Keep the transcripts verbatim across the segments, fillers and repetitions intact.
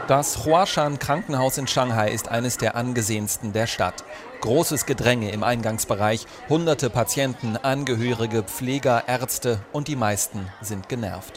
Das Huashan Krankenhaus in Shanghai ist eines der angesehensten der Stadt. Großes Gedränge im Eingangsbereich, hunderte Patienten, Angehörige, Pfleger, Ärzte und die meisten sind genervt.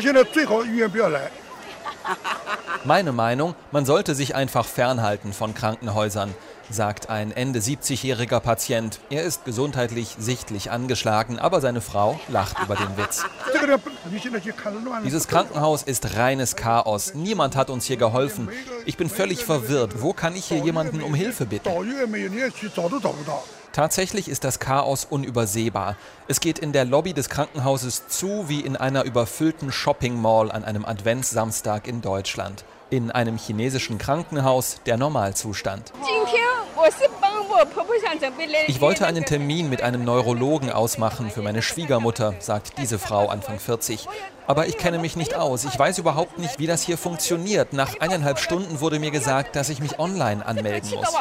Meine Meinung, man sollte sich einfach fernhalten von Krankenhäusern, sagt ein Ende siebzigjähriger Patient. Er ist gesundheitlich sichtlich angeschlagen, aber seine Frau lacht über den Witz. Dieses Krankenhaus ist reines Chaos. Niemand hat uns hier geholfen. Ich bin völlig verwirrt. Wo kann ich hier jemanden um Hilfe bitten? Tatsächlich ist das Chaos unübersehbar. Es geht in der Lobby des Krankenhauses zu wie in einer überfüllten Shopping-Mall an einem Adventssamstag in Deutschland. In einem chinesischen Krankenhaus der Normalzustand. Ich wollte einen Termin mit einem Neurologen ausmachen für meine Schwiegermutter, sagt diese Frau Anfang vierzig. Aber ich kenne mich nicht aus. Ich weiß überhaupt nicht, wie das hier funktioniert. Nach eineinhalb Stunden wurde mir gesagt, dass ich mich online anmelden muss.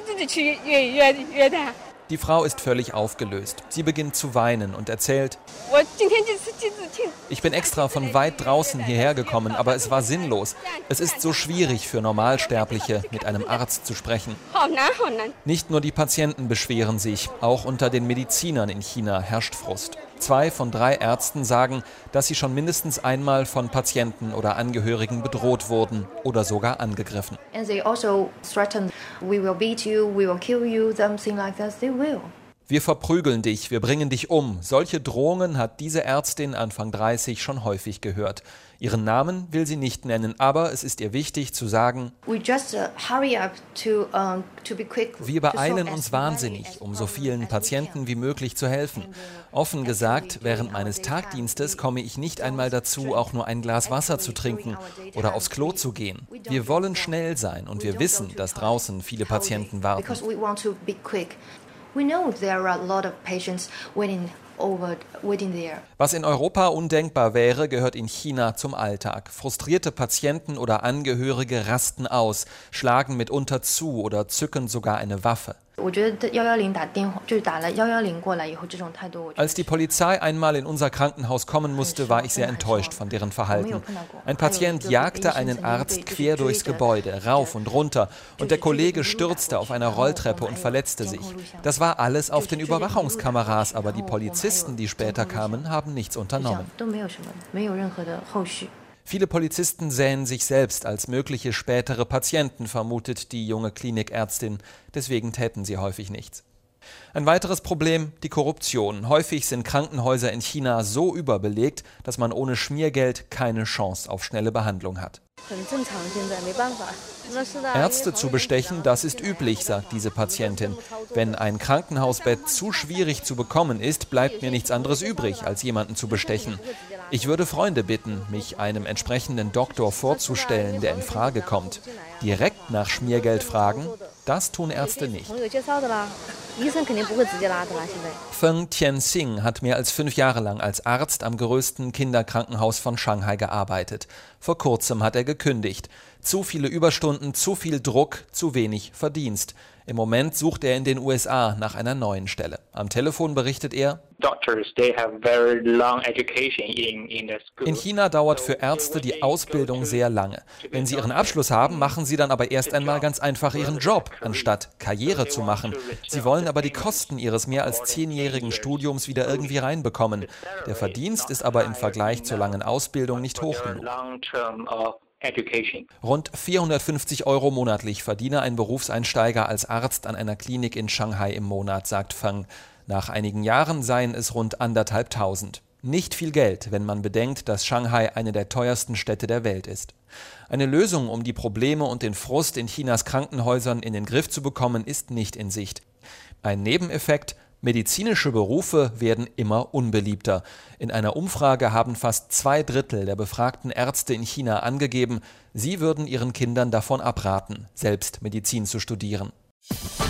Die Frau ist völlig aufgelöst. Sie beginnt zu weinen und erzählt: Ich bin extra von weit draußen hierher gekommen, aber es war sinnlos. Es ist so schwierig für Normalsterbliche, mit einem Arzt zu sprechen. Nicht nur die Patienten beschweren sich, auch unter den Medizinern in China herrscht Frust. Zwei von drei Ärzten sagen, dass sie schon mindestens einmal von Patienten oder Angehörigen bedroht wurden oder sogar angegriffen. Wir verprügeln dich, wir bringen dich um. Solche Drohungen hat diese Ärztin Anfang dreißig schon häufig gehört. Ihren Namen will sie nicht nennen, aber es ist ihr wichtig zu sagen: Wir beeilen uns wahnsinnig, um so vielen Patienten wie möglich zu helfen. Offen gesagt, während meines Tagdienstes komme ich nicht einmal dazu, auch nur ein Glas Wasser zu trinken oder aufs Klo zu gehen. Wir wollen schnell sein und wir wissen, dass draußen viele Patienten warten. Was in Europa undenkbar wäre, gehört in China zum Alltag. Frustrierte Patienten oder Angehörige rasten aus, schlagen mitunter zu oder zücken sogar eine Waffe. Als die Polizei einmal in unser Krankenhaus kommen musste, war ich sehr enttäuscht von deren Verhalten. Ein Patient jagte einen Arzt quer durchs Gebäude, rauf und runter, und der Kollege stürzte auf einer Rolltreppe und verletzte sich. Das war alles auf den Überwachungskameras, aber die Polizisten, die später kamen, haben nichts unternommen. Viele Polizisten sähen sich selbst als mögliche spätere Patienten, vermutet die junge Klinikärztin. Deswegen täten sie häufig nichts. Ein weiteres Problem: die Korruption. Häufig sind Krankenhäuser in China so überbelegt, dass man ohne Schmiergeld keine Chance auf schnelle Behandlung hat. Ärzte zu bestechen, das ist üblich, sagt diese Patientin. Wenn ein Krankenhausbett zu schwierig zu bekommen ist, bleibt mir nichts anderes übrig, als jemanden zu bestechen. Ich würde Freunde bitten, mich einem entsprechenden Doktor vorzustellen, der in Frage kommt. Direkt nach Schmiergeld fragen, das tun Ärzte nicht. Feng Tianxing hat mehr als fünf Jahre lang als Arzt am größten Kinderkrankenhaus von Shanghai gearbeitet. Vor kurzem hat er gekündigt. Zu viele Überstunden, zu viel Druck, zu wenig Verdienst. Im Moment sucht er in den U S A nach einer neuen Stelle. Am Telefon berichtet er: In China dauert für Ärzte die Ausbildung sehr lange. Wenn sie ihren Abschluss haben, machen sie dann aber erst einmal ganz einfach ihren Job, anstatt Karriere zu machen. Sie wollen aber die Kosten ihres mehr als zehnjährigen Studiums wieder irgendwie reinbekommen. Der Verdienst ist aber im Vergleich zur langen Ausbildung nicht hoch genug. Rund vierhundertfünfzig Euro monatlich verdiene ein Berufseinsteiger als Arzt an einer Klinik in Shanghai im Monat, sagt Feng. Nach einigen Jahren seien es rund anderthalbtausend. Nicht viel Geld, wenn man bedenkt, dass Shanghai eine der teuersten Städte der Welt ist. Eine Lösung, um die Probleme und den Frust in Chinas Krankenhäusern in den Griff zu bekommen, ist nicht in Sicht. Ein Nebeneffekt: medizinische Berufe werden immer unbeliebter. In einer Umfrage haben fast zwei Drittel der befragten Ärzte in China angegeben, sie würden ihren Kindern davon abraten, selbst Medizin zu studieren.